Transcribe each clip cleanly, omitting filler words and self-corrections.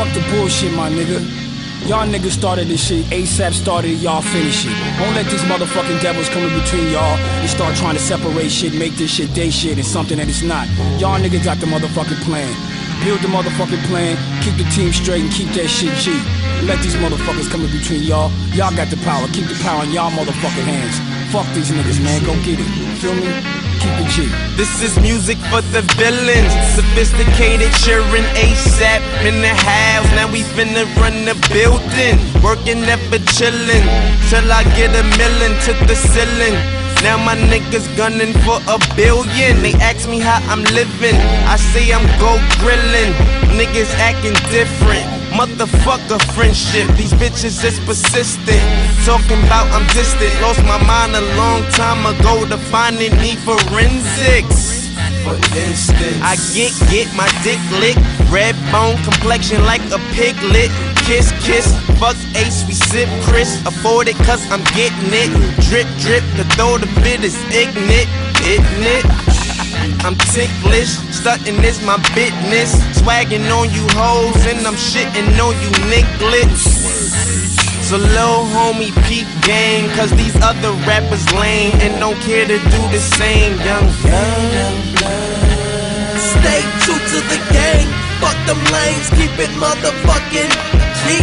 Fuck the bullshit, my nigga. Y'all niggas started this shit, ASAP started it, y'all finish it. Don't let these motherfucking devils come in between y'all and start trying to separate shit, make this shit they shit and something that it's not. Y'all niggas got the motherfucking plan. Build the motherfucking plan, keep the team straight and keep that shit G. Let these motherfuckers come in between y'all. Y'all got the power, keep the power in y'all motherfucking hands. Fuck these niggas, man, go get it. Feel me? Keep it G. This is music for the villains. Sophisticated, cheering ASAP in the house. Now we finna run the building. Working, never chillin'. Till I get a million to the ceiling. Now my niggas gunning for $1 billion. They ask me how I'm living. I say I'm go grillin'. Niggas acting different. Motherfucker friendship. These bitches is persistent. Talking about I'm distant. Lost my mind a long time ago to finding need forensics. For instance, I get my dick licked. Red bone complexion like a piglet. Kiss, kiss, fuck Ace, we sip Chris. Afford it cause I'm getting it. Drip, drip, the throw the bit is ignorant, isn't it? I'm ticklish, stuntin' is my business. Swaggin' on you hoes and I'm shittin' on you nigglets. So lil' homie peep gang, cause these other rappers lame and don't care to do the same. Young blood, stay true to the game. Fuck them lanes, keep it motherfucking G.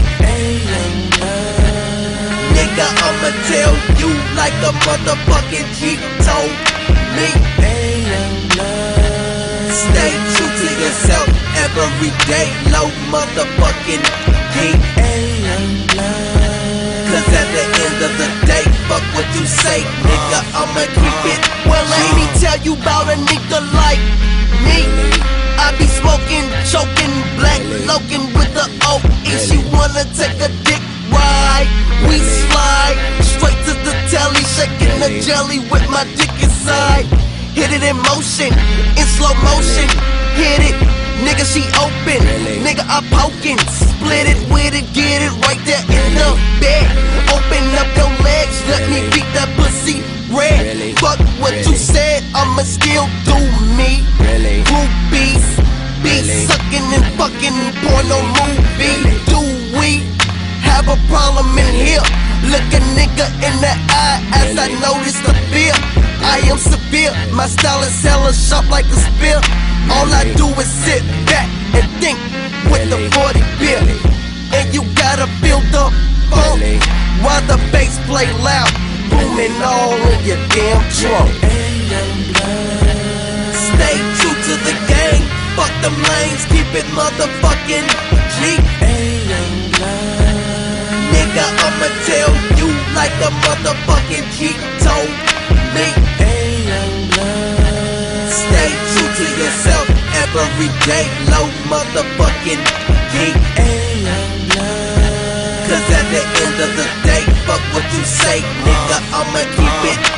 Nigga, I'ma tell you like a motherfucking G told me. Stay true to yourself every day, low motherfucking key. Cause at the end of the day, fuck what you say, nigga, I'ma keep it. Well, let me tell you about a nigga like me. I be smoking, choking, black loking with the O.E. She wanna take a dick ride, we slide straight to the telly, shaking the jelly with my dick inside. Hit it in motion, in slow motion. Hit it, nigga, she open. Nigga, I poking. Split it with it, get it right there in the bed. Open up your legs, let me beat that pussy red. Fuck what you said, I'ma still do me. Groupies, be sucking and fucking porno movie. Do we have a problem in here? Look a nigga in the eye as I notice the fear. I am severe, my style is hella sharp like a spear. All I do is sit back and think with the 40 beer. And you gotta feel the funk while the bass play loud, booming all in your damn trunk. Stay true to the game, fuck them lanes, keep it motherfucking G. Nigga, I'ma tell you like a motherfucking G told me. Stay true to yourself every day, low motherfucking geek. Cause at the end of the day, fuck what you say, nigga, I'ma keep it